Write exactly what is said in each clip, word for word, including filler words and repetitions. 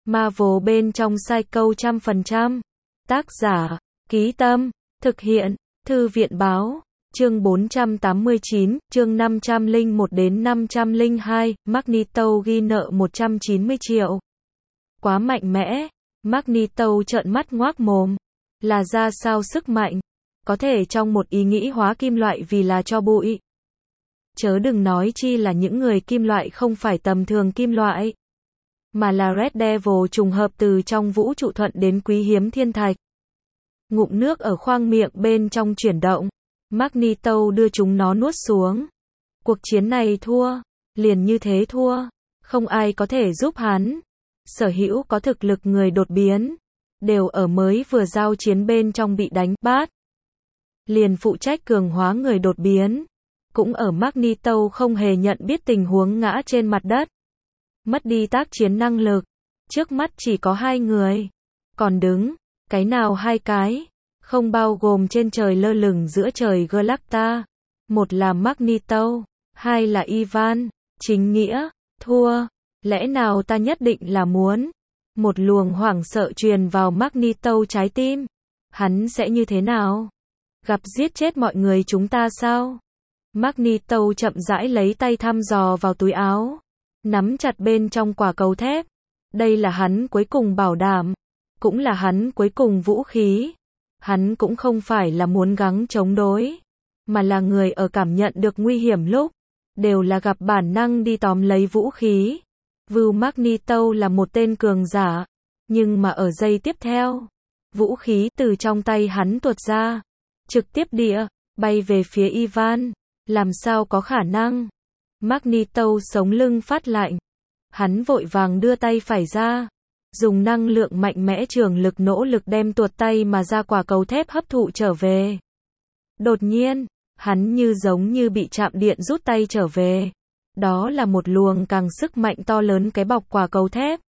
Marvel bên trong Psycho trăm phần trăm. Tác giả, Ký Tâm, thực hiện, Thư viện Báo. Chương bốn trăm tám mươi chín, chương năm trăm lẻ một đến năm trăm lẻ hai, Magneto ghi nợ một trăm chín mươi triệu. Quá mạnh mẽ, Magneto trợn mắt ngoác mồm. Là ra sao sức mạnh? Có thể trong một ý nghĩ hóa kim loại vì là tro bụi. Chớ đừng nói chi là những người kim loại không phải tầm thường kim loại, mà là Red Devil trùng hợp từ trong vũ trụ thuận đến quý hiếm thiên thạch. Ngụm nước ở khoang miệng bên trong chuyển động. Magneto đưa chúng nó nuốt xuống. Cuộc chiến này thua, liền như thế thua, không ai có thể giúp hắn. Sở hữu có thực lực người đột biến, đều ở mới vừa giao chiến bên trong bị đánh bát. Liền phụ trách cường hóa người đột biến, cũng ở Magneto không hề nhận biết tình huống ngã trên mặt đất. Mất đi tác chiến năng lực, trước mắt chỉ có hai người. Còn đứng, cái nào hai cái? Không bao gồm trên trời lơ lửng giữa trời Galacta. Một là Magneto, hai là Ivan. Chính nghĩa, thua. Lẽ nào ta nhất định là muốn? Một luồng hoảng sợ truyền vào Magneto trái tim. Hắn sẽ như thế nào? Gặp giết chết mọi người chúng ta sao? Magneto chậm rãi lấy tay thăm dò vào túi áo, nắm chặt bên trong quả cầu thép. Đây là hắn cuối cùng bảo đảm, cũng là hắn cuối cùng vũ khí. Hắn cũng không phải là muốn gắng chống đối, mà là người ở cảm nhận được nguy hiểm lúc, đều là gặp bản năng đi tóm lấy vũ khí. Vưu Magneto là một tên cường giả, nhưng mà ở giây tiếp theo, vũ khí từ trong tay hắn tuột ra, trực tiếp địa, bay về phía Ivan. Làm sao có khả năng? Magneto sống lưng phát lạnh. Hắn vội vàng đưa tay phải ra, dùng năng lượng mạnh mẽ trường lực nỗ lực đem tuột tay mà ra quả cầu thép hấp thụ trở về. Đột nhiên, hắn như giống như bị chạm điện rút tay trở về. Đó là một luồng càng sức mạnh to lớn cái bọc quả cầu thép.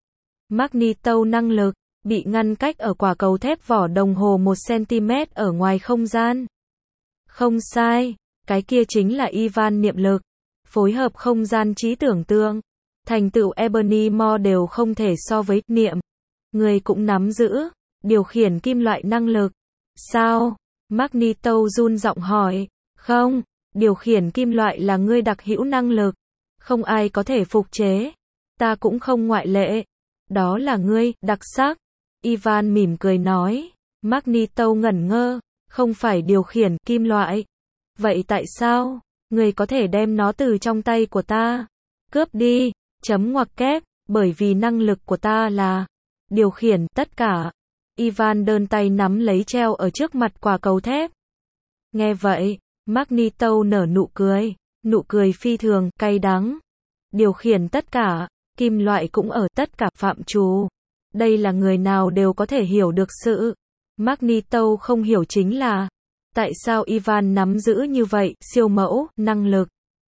Magneto năng lực, bị ngăn cách ở quả cầu thép vỏ đồng hồ một xăng-ti-mét ở ngoài không gian. Không sai, cái kia chính là Ivan niệm lực. Phối hợp không gian trí tưởng tượng. Thành tựu Ebony Maw đều không thể so với niệm. Người cũng nắm giữ, điều khiển kim loại năng lực. Sao? Magneto run giọng hỏi. Không, điều khiển kim loại là ngươi đặc hữu năng lực. Không ai có thể phục chế. Ta cũng không ngoại lệ. Đó là ngươi, đặc sắc. Ivan mỉm cười nói. Magneto ngẩn ngơ. Không phải điều khiển kim loại. Vậy tại sao? Ngươi có thể đem nó từ trong tay của ta cướp đi. Chấm ngoặc kép, bởi vì năng lực của ta là điều khiển tất cả. Ivan đơn tay nắm lấy treo ở trước mặt quả cầu thép. Nghe vậy, Magneto nở nụ cười, nụ cười phi thường, cay đắng. Điều khiển tất cả, kim loại cũng ở tất cả phạm trù. Đây là người nào đều có thể hiểu được sự. Magneto không hiểu chính là, tại sao Ivan nắm giữ như vậy, siêu mẫu, năng lực.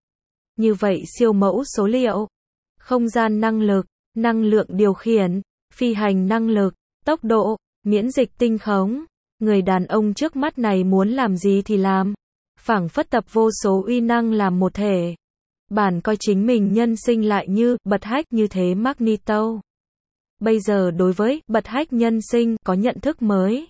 Như vậy siêu mẫu số liệu. Không gian năng lực, năng lượng điều khiển, phi hành năng lực, tốc độ, miễn dịch tinh khống. Người đàn ông trước mắt này muốn làm gì thì làm. Phảng phất tập vô số uy năng làm một thể. Bản coi chính mình nhân sinh lại như bật hách như thế Magneto. Bây giờ đối với bật hách nhân sinh có nhận thức mới.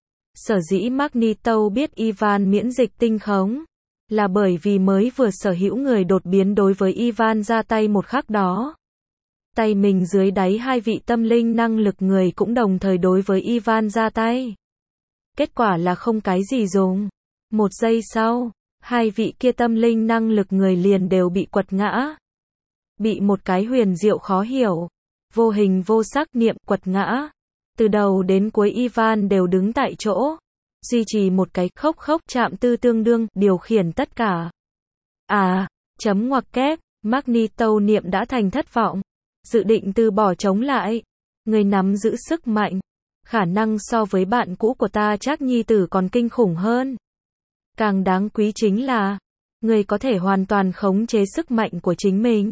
Sở dĩ Magneto biết Ivan miễn dịch tinh khống, là bởi vì mới vừa sở hữu người đột biến đối với Ivan ra tay một khắc đó. Tay mình dưới đáy hai vị tâm linh năng lực người cũng đồng thời đối với Ivan ra tay. Kết quả là không cái gì dùng. Một giây sau, hai vị kia tâm linh năng lực người liền đều bị quật ngã. Bị một cái huyền diệu khó hiểu, vô hình vô sắc niệm quật ngã. Từ đầu đến cuối Ivan đều đứng tại chỗ. Duy trì một cái khốc khốc chạm tư tương đương, điều khiển tất cả. À, chấm ngoặc kép, Magneto niệm đã thành thất vọng. Dự định từ bỏ chống lại. Người nắm giữ sức mạnh. Khả năng so với bạn cũ của ta chắc nhi tử còn kinh khủng hơn. Càng đáng quý chính là, người có thể hoàn toàn khống chế sức mạnh của chính mình.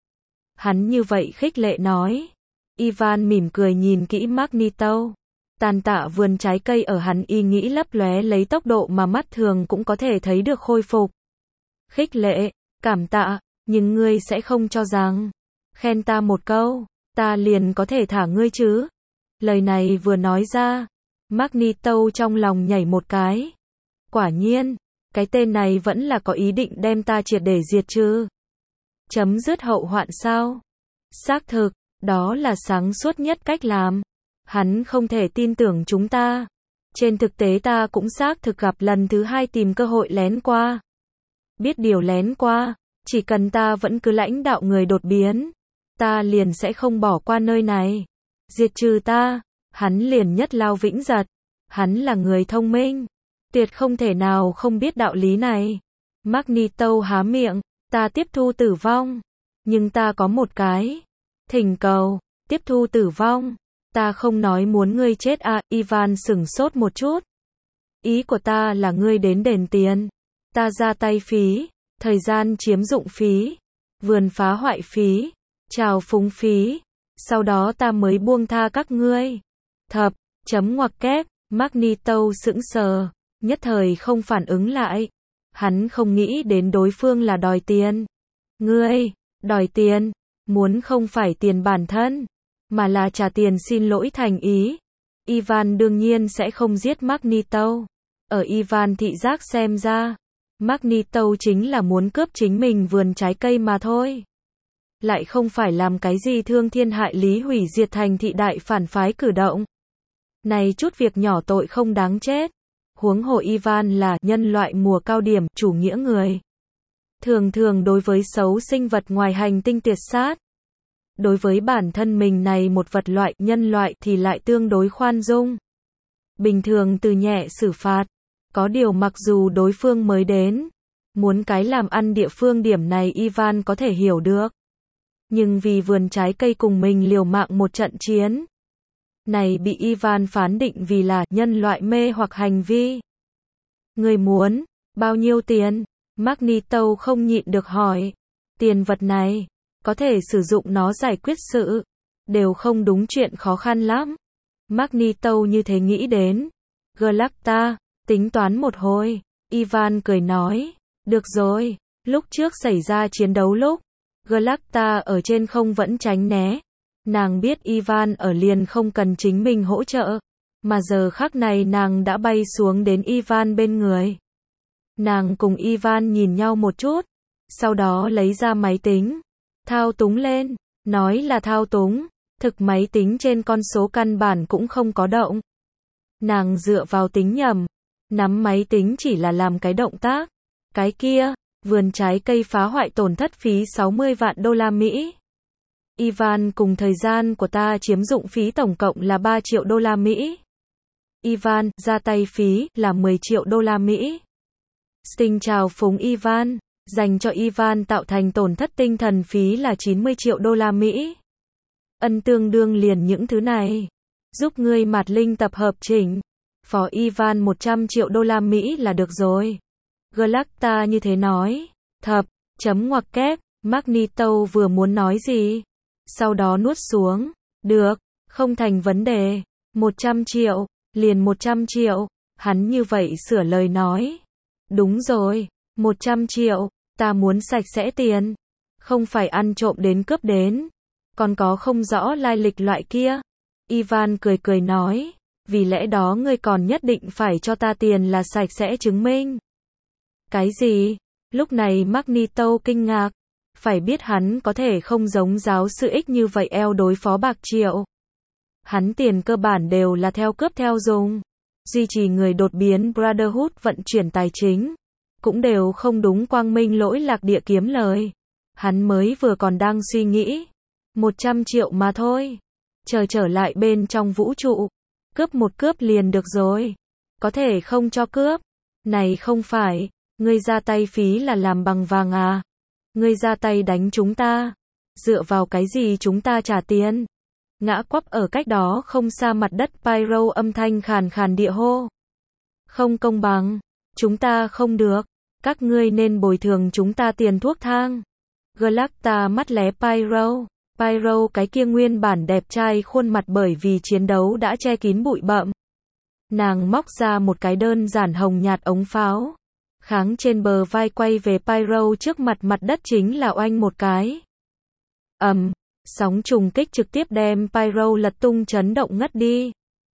Hắn như vậy khích lệ nói. Ivan mỉm cười nhìn kỹ Magneto. Tàn tạ vườn trái cây ở hắn ý nghĩ lấp lóe lấy tốc độ mà mắt thường cũng có thể thấy được khôi phục. Khích lệ, cảm tạ, nhưng ngươi sẽ không cho rằng, khen ta một câu, ta liền có thể thả ngươi chứ. Lời này vừa nói ra, Magneto trong lòng nhảy một cái. Quả nhiên, cái tên này vẫn là có ý định đem ta triệt để diệt trừ. Chấm dứt hậu hoạn sao? Xác thực, đó là sáng suốt nhất cách làm. Hắn không thể tin tưởng chúng ta. Trên thực tế ta cũng xác thực gặp lần thứ hai tìm cơ hội lén qua. Biết điều lén qua, chỉ cần ta vẫn cứ lãnh đạo người đột biến, ta liền sẽ không bỏ qua nơi này. Diệt trừ ta, hắn liền nhất lao vĩnh giật. Hắn là người thông minh, tuyệt không thể nào không biết đạo lý này. Magneto há miệng, ta tiếp thu tử vong, nhưng ta có một cái thỉnh cầu, tiếp thu tử vong. Ta không nói muốn ngươi chết à, Ivan sửng sốt một chút. Ý của ta là ngươi đến đền tiền. Ta ra tay phí, thời gian chiếm dụng phí, vườn phá hoại phí, trào phúng phí. Sau đó ta mới buông tha các ngươi. Thập, chấm ngoặc kép, Magneto sững sờ, nhất thời không phản ứng lại. Hắn không nghĩ đến đối phương là đòi tiền. Ngươi, đòi tiền, muốn không phải tiền bản thân, mà là trả tiền xin lỗi thành ý. Ivan đương nhiên sẽ không giết Magneto. Ở Ivan thị giác xem ra, Magneto chính là muốn cướp chính mình vườn trái cây mà thôi. Lại không phải làm cái gì thương thiên hại lý hủy diệt thành thị đại phản phái cử động. Này chút việc nhỏ tội không đáng chết. Huống hồ Ivan là nhân loại mùa cao điểm, chủ nghĩa người. Thường thường đối với xấu sinh vật ngoài hành tinh tiệt sát. Đối với bản thân mình này một vật loại nhân loại thì lại tương đối khoan dung. Bình thường từ nhẹ xử phạt. Có điều mặc dù đối phương mới đến, muốn cái làm ăn địa phương điểm này Ivan có thể hiểu được. Nhưng vì vườn trái cây cùng mình liều mạng một trận chiến, này bị Ivan phán định vì là nhân loại mê hoặc hành vi. Người muốn bao nhiêu tiền? Magneto không nhịn được hỏi. Tiền vật này, có thể sử dụng nó giải quyết sự, đều không đúng chuyện khó khăn lắm. Magneto như thế nghĩ đến. Galacta, tính toán một hồi. Ivan cười nói, được rồi, lúc trước xảy ra chiến đấu lúc, Galacta ở trên không vẫn tránh né. Nàng biết Ivan ở liền không cần chính mình hỗ trợ, mà giờ khắc này nàng đã bay xuống đến Ivan bên người. Nàng cùng Ivan nhìn nhau một chút, sau đó lấy ra máy tính, thao túng lên, nói là thao túng, thực máy tính trên con số căn bản cũng không có động. Nàng dựa vào tính nhầm, nắm máy tính chỉ là làm cái động tác, cái kia, vườn trái cây phá hoại tổn thất phí sáu mươi vạn đô la Mỹ. Ivan cùng thời gian của ta chiếm dụng phí tổng cộng là ba triệu đô la Mỹ. Ivan, ra tay phí, là mười triệu đô la Mỹ. Sting chào phúng Ivan, dành cho Ivan tạo thành tổn thất tinh thần phí là chín mươi triệu đô la Mỹ. Ân tương đương liền những thứ này. Giúp ngươi mạt linh tập hợp chỉnh. Phó Ivan một trăm triệu đô la Mỹ là được rồi. Galacta như thế nói. Thập, chấm ngoặc kép, Magneto vừa muốn nói gì. Sau đó nuốt xuống. Được, không thành vấn đề. một trăm triệu, liền một trăm triệu. Hắn như vậy sửa lời nói. Đúng rồi, một trăm triệu, ta muốn sạch sẽ tiền. Không phải ăn trộm đến cướp đến. Còn có không rõ lai lịch loại kia. Ivan cười cười nói. Vì lẽ đó ngươi còn nhất định phải cho ta tiền là sạch sẽ chứng minh. Cái gì? Lúc này Magneto kinh ngạc. Phải biết hắn có thể không giống giáo sư X như vậy eo đối phó bạc triệu. Hắn tiền cơ bản đều là theo cướp theo dùng. Duy trì người đột biến Brotherhood vận chuyển tài chính. Cũng đều không đúng quang minh lỗi lạc địa kiếm lời. Hắn mới vừa còn đang suy nghĩ. một trăm triệu mà thôi. Chờ trở lại bên trong vũ trụ. Cướp một cướp liền được rồi. Có thể không cho cướp. Này không phải. Ngươi ra tay phí là làm bằng vàng à? Ngươi ra tay đánh chúng ta. Dựa vào cái gì chúng ta trả tiền? Ngã quắp ở cách đó không xa mặt đất Pyro âm thanh khàn khàn địa hô. Không công bằng. Chúng ta không được. Các ngươi nên bồi thường chúng ta tiền thuốc thang. Galacta mắt lé Pyro. Pyro cái kia nguyên bản đẹp trai khuôn mặt bởi vì chiến đấu đã che kín bụi bặm. Nàng móc ra một cái đơn giản hồng nhạt ống pháo. Kháng trên bờ vai quay về Pyro trước mặt mặt đất chính là oanh một cái. Ầm, Sóng trùng kích trực tiếp đem Pyro lật tung chấn động ngất đi.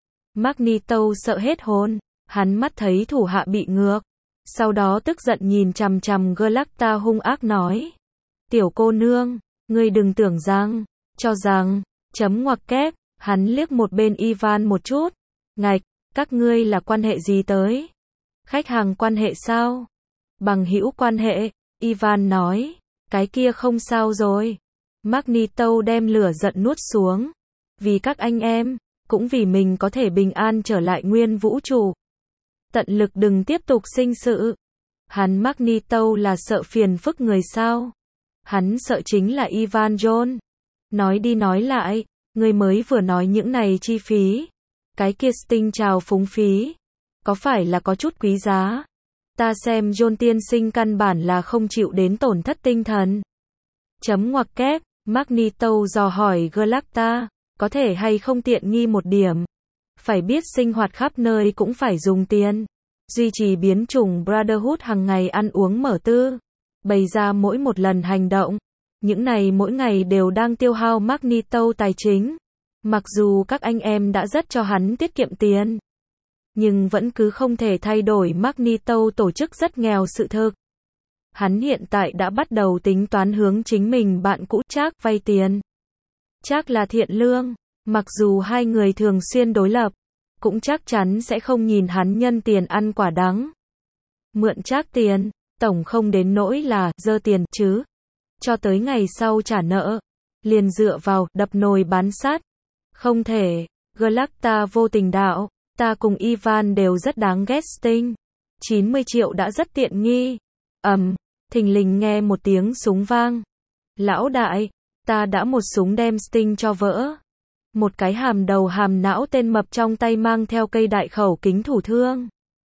Magneto sợ hết hồn, hắn mắt thấy thủ hạ bị ngược. Sau đó tức giận nhìn chằm chằm Galacta hung ác nói. Tiểu cô nương, ngươi đừng tưởng rằng, cho rằng, chấm ngoặc kép, hắn liếc một bên Ivan một chút. Ngạch, các ngươi là quan hệ gì tới? Khách hàng quan hệ sao? Bằng hữu quan hệ, Ivan nói. Cái kia không sao rồi. Magneto đem lửa giận nuốt xuống. Vì các anh em, cũng vì mình có thể bình an trở lại nguyên vũ trụ. Tận lực đừng tiếp tục sinh sự. Hắn Magneto là sợ phiền phức người sao? Hắn sợ chính là Ivan John. Nói đi nói lại, người mới vừa nói những này chi phí. Cái kia Sting chào phúng phí. Có phải là có chút quý giá? Ta xem John tiên sinh căn bản là không chịu đến tổn thất tinh thần. Chấm ngoặc kép, Magneto dò hỏi Galacta, có thể hay không tiện nghi một điểm. Phải biết sinh hoạt khắp nơi cũng phải dùng tiền. Duy trì biến chủng Brotherhood hàng ngày ăn uống mở tư. Bày ra mỗi một lần hành động. Những này mỗi ngày đều đang tiêu hao Magneto tài chính. Mặc dù các anh em đã rất cho hắn tiết kiệm tiền. Nhưng vẫn cứ không thể thay đổi Magneto tổ chức rất nghèo sự thực. Hắn hiện tại đã bắt đầu tính toán hướng chính mình bạn cũ Jack vay tiền. Jack là thiện lương, mặc dù hai người thường xuyên đối lập, cũng chắc chắn sẽ không nhìn hắn nhân tiền ăn quả đắng. Mượn Jack tiền, tổng không đến nỗi là dơ tiền chứ. Cho tới ngày sau trả nợ, liền dựa vào đập nồi bán sắt. Không thể, Galacta vô tình đạo, ta cùng Ivan đều rất đáng ghét Sting. chín mươi triệu đã rất tiện nghi. Ầm, um, thình lình nghe một tiếng súng vang. Lão đại, ta đã một súng đem Sting cho vỡ. Một cái hàm đầu hàm não tên mập trong tay mang theo cây đại khẩu kính thủ thương.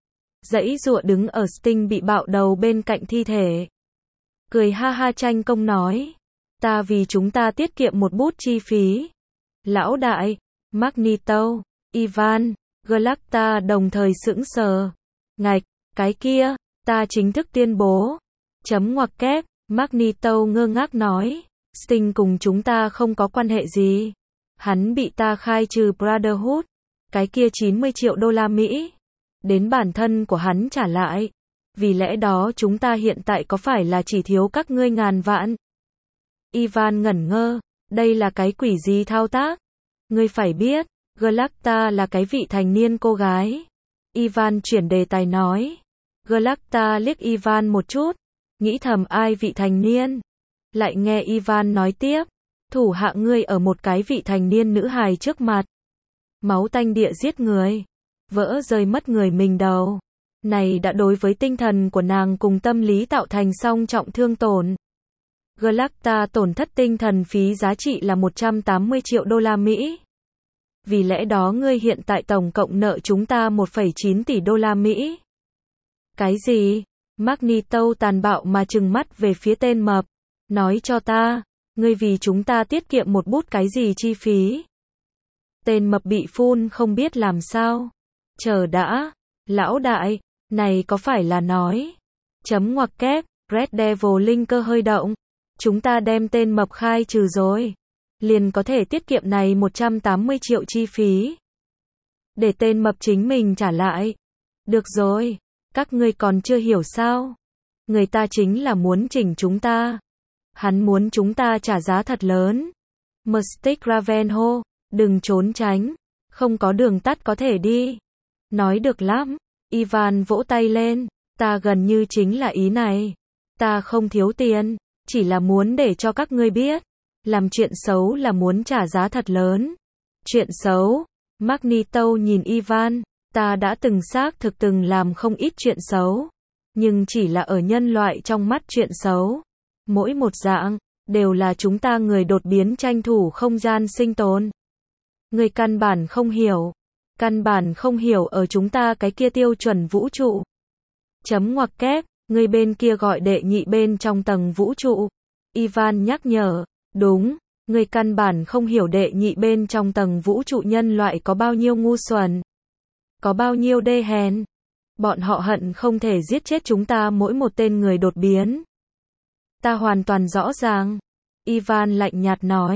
Giãy giụa đứng ở Sting bị bạo đầu bên cạnh thi thể. Cười ha ha tranh công nói. Ta vì chúng ta tiết kiệm một bút chi phí. Lão đại, Magneto, Ivan, Galacta đồng thời sững sờ. Ngạch, cái kia, ta chính thức tuyên bố. Chấm ngoặc kép, Magneto ngơ ngác nói. Sting cùng chúng ta không có quan hệ gì. Hắn bị ta khai trừ Brotherhood. Cái kia chín mươi triệu đô la Mỹ. Đến bản thân của hắn trả lại. Vì lẽ đó chúng ta hiện tại có phải là chỉ thiếu các ngươi ngàn vạn? Ivan ngẩn ngơ. Đây là cái quỷ gì thao tác? Ngươi phải biết, Galacta là cái vị thành niên cô gái. Ivan chuyển đề tài nói. Galacta liếc Ivan một chút. Nghĩ thầm ai vị thành niên? Lại nghe Ivan nói tiếp. Thủ hạ ngươi ở một cái vị thành niên nữ hài trước mặt. Máu tanh địa giết người. Vỡ rơi mất người mình đầu. Này đã đối với tinh thần của nàng cùng tâm lý tạo thành song trọng thương tổn. Galacta tổn thất tinh thần phí giá trị là một trăm tám mươi triệu đô la Mỹ. Vì lẽ đó ngươi hiện tại tổng cộng nợ chúng ta một phẩy chín tỷ đô la Mỹ. Cái gì? Magneto tàn bạo mà trừng mắt về phía tên mập. Nói cho ta, ngươi vì chúng ta tiết kiệm một bút cái gì chi phí? Tên mập bị phun không biết làm sao. Chờ đã, lão đại, này có phải là nói. Chấm ngoặc kép, Red Devil linh cơ hơi động. Chúng ta đem tên mập khai trừ rồi. Liền có thể tiết kiệm này một trăm tám mươi triệu chi phí. Để tên mập chính mình trả lại. Được rồi, các ngươi còn chưa hiểu sao. Người ta chính là muốn chỉnh chúng ta. Hắn muốn chúng ta trả giá thật lớn. Mystic Ravenho, đừng trốn tránh. Không có đường tắt có thể đi. Nói được lắm. Ivan vỗ tay lên. Ta gần như chính là ý này. Ta không thiếu tiền. Chỉ là muốn để cho các ngươi biết. Làm chuyện xấu là muốn trả giá thật lớn. Chuyện xấu. Magneto nhìn Ivan. Ta đã từng xác thực từng làm không ít chuyện xấu. Nhưng chỉ là ở nhân loại trong mắt chuyện xấu. Mỗi một dạng, đều là chúng ta người đột biến tranh thủ không gian sinh tồn. Người căn bản không hiểu. Căn bản không hiểu ở chúng ta cái kia tiêu chuẩn vũ trụ. Chấm ngoặc kép, người bên kia gọi đệ nhị bên trong tầng vũ trụ. Ivan nhắc nhở, đúng, người căn bản không hiểu đệ nhị bên trong tầng vũ trụ nhân loại có bao nhiêu ngu xuẩn. Có bao nhiêu đê hèn. Bọn họ hận không thể giết chết chúng ta mỗi một tên người đột biến. Ta hoàn toàn rõ ràng. Ivan lạnh nhạt nói.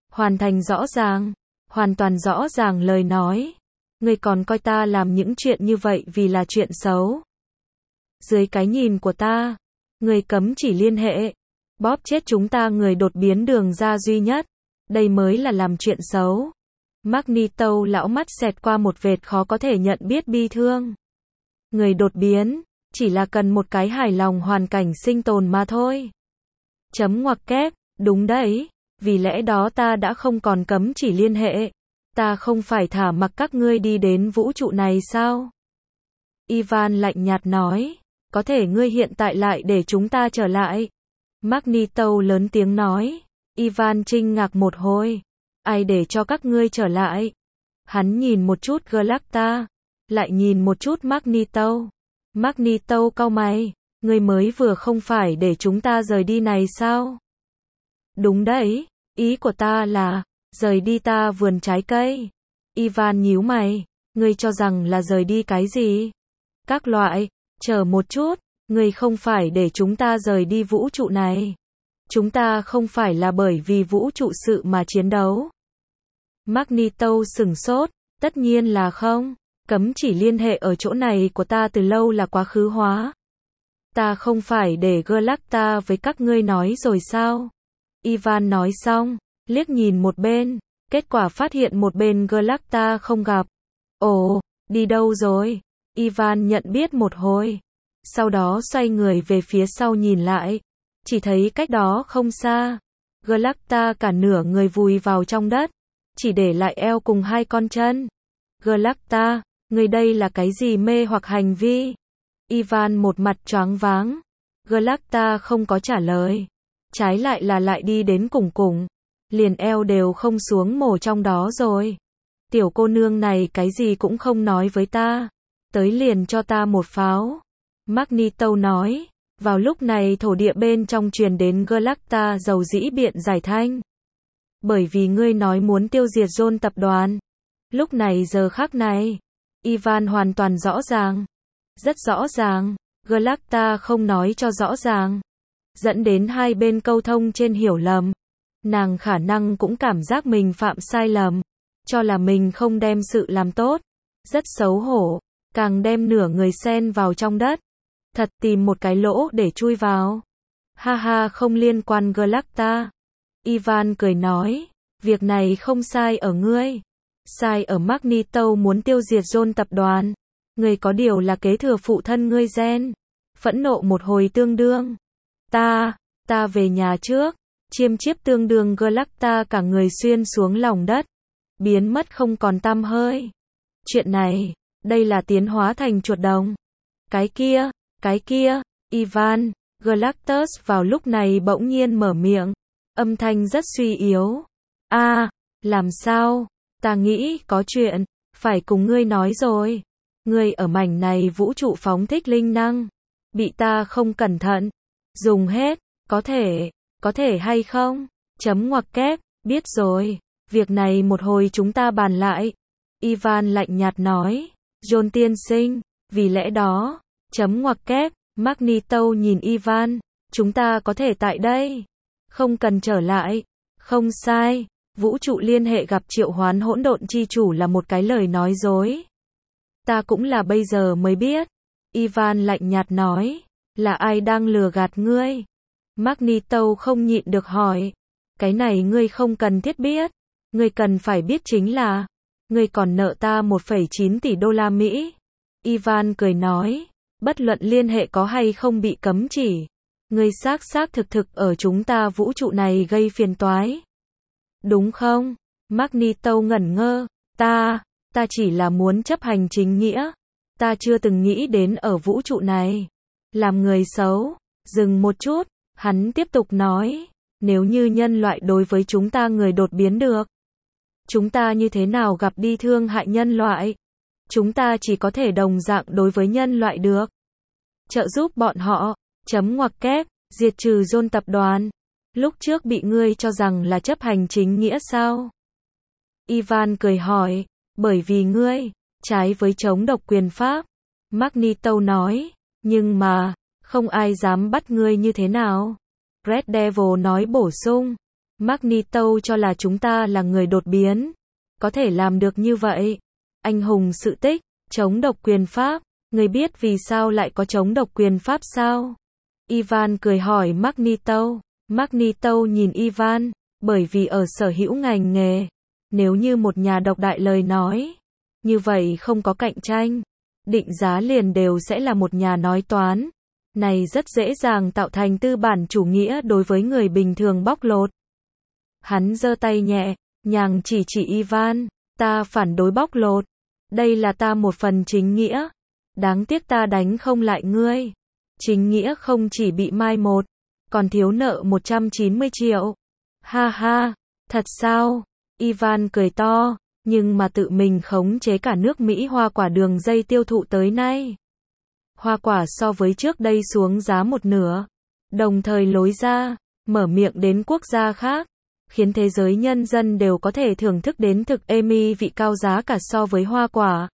Hoàn thành rõ ràng, hoàn toàn rõ ràng lời nói. Ngươi còn coi ta làm những chuyện như vậy vì là chuyện xấu. Dưới cái nhìn của ta, ngươi cấm chỉ liên hệ, bóp chết chúng ta người đột biến đường ra duy nhất. Đây mới là làm chuyện xấu. Magneto lão mắt xẹt qua một vệt khó có thể nhận biết bi thương. Người đột biến, chỉ là cần một cái hài lòng hoàn cảnh sinh tồn mà thôi. Chấm ngoặc kép, đúng đấy, vì lẽ đó ta đã không còn cấm chỉ liên hệ. Ta không phải thả mặc các ngươi đi đến vũ trụ này sao? Ivan lạnh nhạt nói, có thể ngươi hiện tại lại để chúng ta trở lại. Magneto lớn tiếng nói. Ivan kinh ngạc một hồi. Ai để cho các ngươi trở lại? Hắn nhìn một chút Galacta, lại nhìn một chút Magneto. Magneto cau mày, ngươi mới vừa không phải để chúng ta rời đi này sao? Đúng đấy, ý của ta là, rời đi ta vườn trái cây. Ivan nhíu mày, ngươi cho rằng là rời đi cái gì? Các loại, chờ một chút, ngươi không phải để chúng ta rời đi vũ trụ này. Chúng ta không phải là bởi vì vũ trụ sự mà chiến đấu. Magneto sửng sốt, tất nhiên là không. Cấm chỉ liên hệ ở chỗ này của ta từ lâu là quá khứ hóa. Ta không phải để Galacta với các ngươi nói rồi sao? Ivan nói xong, liếc nhìn một bên, kết quả phát hiện một bên Galacta không gặp. Ồ, đi đâu rồi? Ivan nhận biết một hồi. Sau đó xoay người về phía sau nhìn lại. Chỉ thấy cách đó không xa. Galacta cả nửa người vùi vào trong đất. Chỉ để lại eo cùng hai con chân. Galacta, người đây là cái gì mê hoặc hành vi? Ivan một mặt choáng váng. Galacta không có trả lời. Trái lại là lại đi đến cùng cùng. Liền eo đều không xuống mổ trong đó rồi. Tiểu cô nương này cái gì cũng không nói với ta. Tới liền cho ta một pháo. Magneto nói. Vào lúc này thổ địa bên trong truyền đến Galacta dầu dĩ biện giải thanh. Bởi vì ngươi nói muốn tiêu diệt John tập đoàn. Lúc này giờ khắc này, Ivan hoàn toàn rõ ràng. Rất rõ ràng, Galacta không nói cho rõ ràng. Dẫn đến hai bên câu thông trên hiểu lầm. Nàng khả năng cũng cảm giác mình phạm sai lầm. Cho là mình không đem sự làm tốt. Rất xấu hổ, càng đem nửa người xen vào trong đất. Thật tìm một cái lỗ để chui vào. Ha ha không liên quan Galacta. Ivan cười nói, việc này không sai ở ngươi. Sai ở Magneto muốn tiêu diệt John tập đoàn. Ngươi có điều là kế thừa phụ thân ngươi gen. Phẫn nộ một hồi tương đương. Ta, ta về nhà trước. Chiêm chiếp tương đương Galacta cả người xuyên xuống lòng đất. Biến mất không còn tăm hơi. Chuyện này, đây là tiến hóa thành chuột đồng. Cái kia, cái kia, Ivan, Galactus vào lúc này bỗng nhiên mở miệng. Âm thanh rất suy yếu. A, à, làm sao? Ta nghĩ có chuyện, phải cùng ngươi nói rồi. Ngươi ở mảnh này vũ trụ phóng thích linh năng. Bị ta không cẩn thận. Dùng hết, có thể, có thể hay không? Chấm ngoặc kép, biết rồi. Việc này một hồi chúng ta bàn lại. Ivan lạnh nhạt nói. John tiên sinh, vì lẽ đó, chấm ngoặc kép, Magneto nhìn Ivan. Chúng ta có thể tại đây. Không cần trở lại. Không sai. Vũ trụ liên hệ gặp triệu hoán hỗn độn chi chủ là một cái lời nói dối. Ta cũng là bây giờ mới biết. Ivan lạnh nhạt nói. Là ai đang lừa gạt ngươi? Magneto không nhịn được hỏi. Cái này ngươi không cần thiết biết. Ngươi cần phải biết chính là. Ngươi còn nợ ta một phẩy chín tỷ đô la Mỹ. Ivan cười nói. Bất luận liên hệ có hay không bị cấm chỉ. Ngươi xác xác thực thực ở chúng ta vũ trụ này gây phiền toái. Đúng không? Magneto ngẩn ngơ. Ta, ta chỉ là muốn chấp hành chính nghĩa. Ta chưa từng nghĩ đến ở vũ trụ này. Làm người xấu. Dừng một chút. Hắn tiếp tục nói. Nếu như nhân loại đối với chúng ta người đột biến được. Chúng ta như thế nào gặp đi thương hại nhân loại? Chúng ta chỉ có thể đồng dạng đối với nhân loại được. Trợ giúp bọn họ. Chấm ngoặc kép. Diệt trừ John tập đoàn. Lúc trước bị ngươi cho rằng là chấp hành chính nghĩa sao? Ivan cười hỏi. Bởi vì ngươi, trái với chống độc quyền pháp. Magneto nói. Nhưng mà, không ai dám bắt ngươi như thế nào? Red Devil nói bổ sung. Magneto cho là chúng ta là người đột biến. Có thể làm được như vậy. Anh hùng sự tích, chống độc quyền pháp. Người biết vì sao lại có chống độc quyền pháp sao? Ivan cười hỏi Magneto. Magneto nhìn Ivan, bởi vì ở sở hữu ngành nghề, nếu như một nhà độc đại lời nói, như vậy không có cạnh tranh, định giá liền đều sẽ là một nhà nói toán. Này rất dễ dàng tạo thành tư bản chủ nghĩa đối với người bình thường bóc lột. Hắn giơ tay nhẹ, nhàng chỉ chỉ Ivan, ta phản đối bóc lột. Đây là ta một phần chính nghĩa. Đáng tiếc ta đánh không lại ngươi. Chính nghĩa không chỉ bị mai một, còn thiếu nợ một trăm chín mươi triệu. Ha ha, thật sao? Ivan cười to, nhưng mà tự mình khống chế cả nước Mỹ hoa quả đường dây tiêu thụ tới nay. Hoa quả so với trước đây xuống giá một nửa, đồng thời lối ra, mở miệng đến quốc gia khác, khiến thế giới nhân dân đều có thể thưởng thức đến thực emi vị cao giá cả so với hoa quả.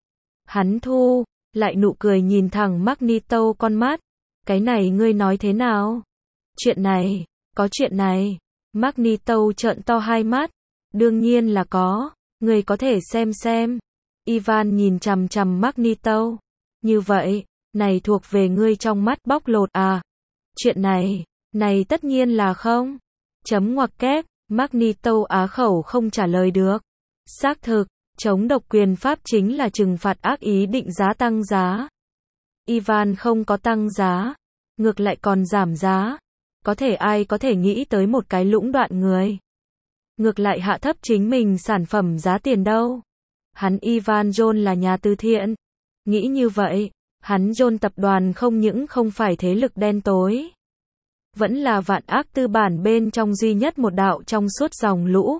Hắn thu lại nụ cười nhìn thẳng Magneto con mắt. Cái này ngươi nói thế nào? Chuyện này, có chuyện này. Magneto trợn to hai mắt. Đương nhiên là có, ngươi có thể xem xem. Ivan nhìn chằm chằm Magneto. Như vậy, này thuộc về ngươi trong mắt bóc lột à? Chuyện này, này tất nhiên là không. Chấm ngoặc kép, Magneto á khẩu không trả lời được. Xác thực, chống độc quyền pháp chính là trừng phạt ác ý định giá tăng giá. Ivan không có tăng giá, ngược lại còn giảm giá. Có thể ai có thể nghĩ tới một cái lũng đoạn người. Ngược lại hạ thấp chính mình sản phẩm giá tiền đâu. Hắn Ivan John là nhà từ thiện. Nghĩ như vậy, hắn John tập đoàn không những không phải thế lực đen tối. Vẫn là vạn ác tư bản bên trong duy nhất một đạo trong suốt dòng lũ.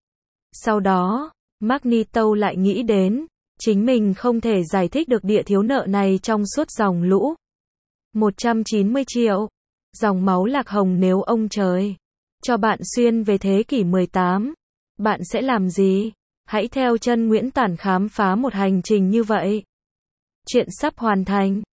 Sau đó, Magneto lại nghĩ đến, chính mình không thể giải thích được địa thiếu nợ này trong suốt dòng lũ. một trăm chín mươi triệu. Dòng máu lạc hồng nếu ông trời cho bạn xuyên về thế kỷ mười tám, bạn sẽ làm gì? Hãy theo chân Nguyễn Tản khám phá một hành trình như vậy. Chuyện sắp hoàn thành.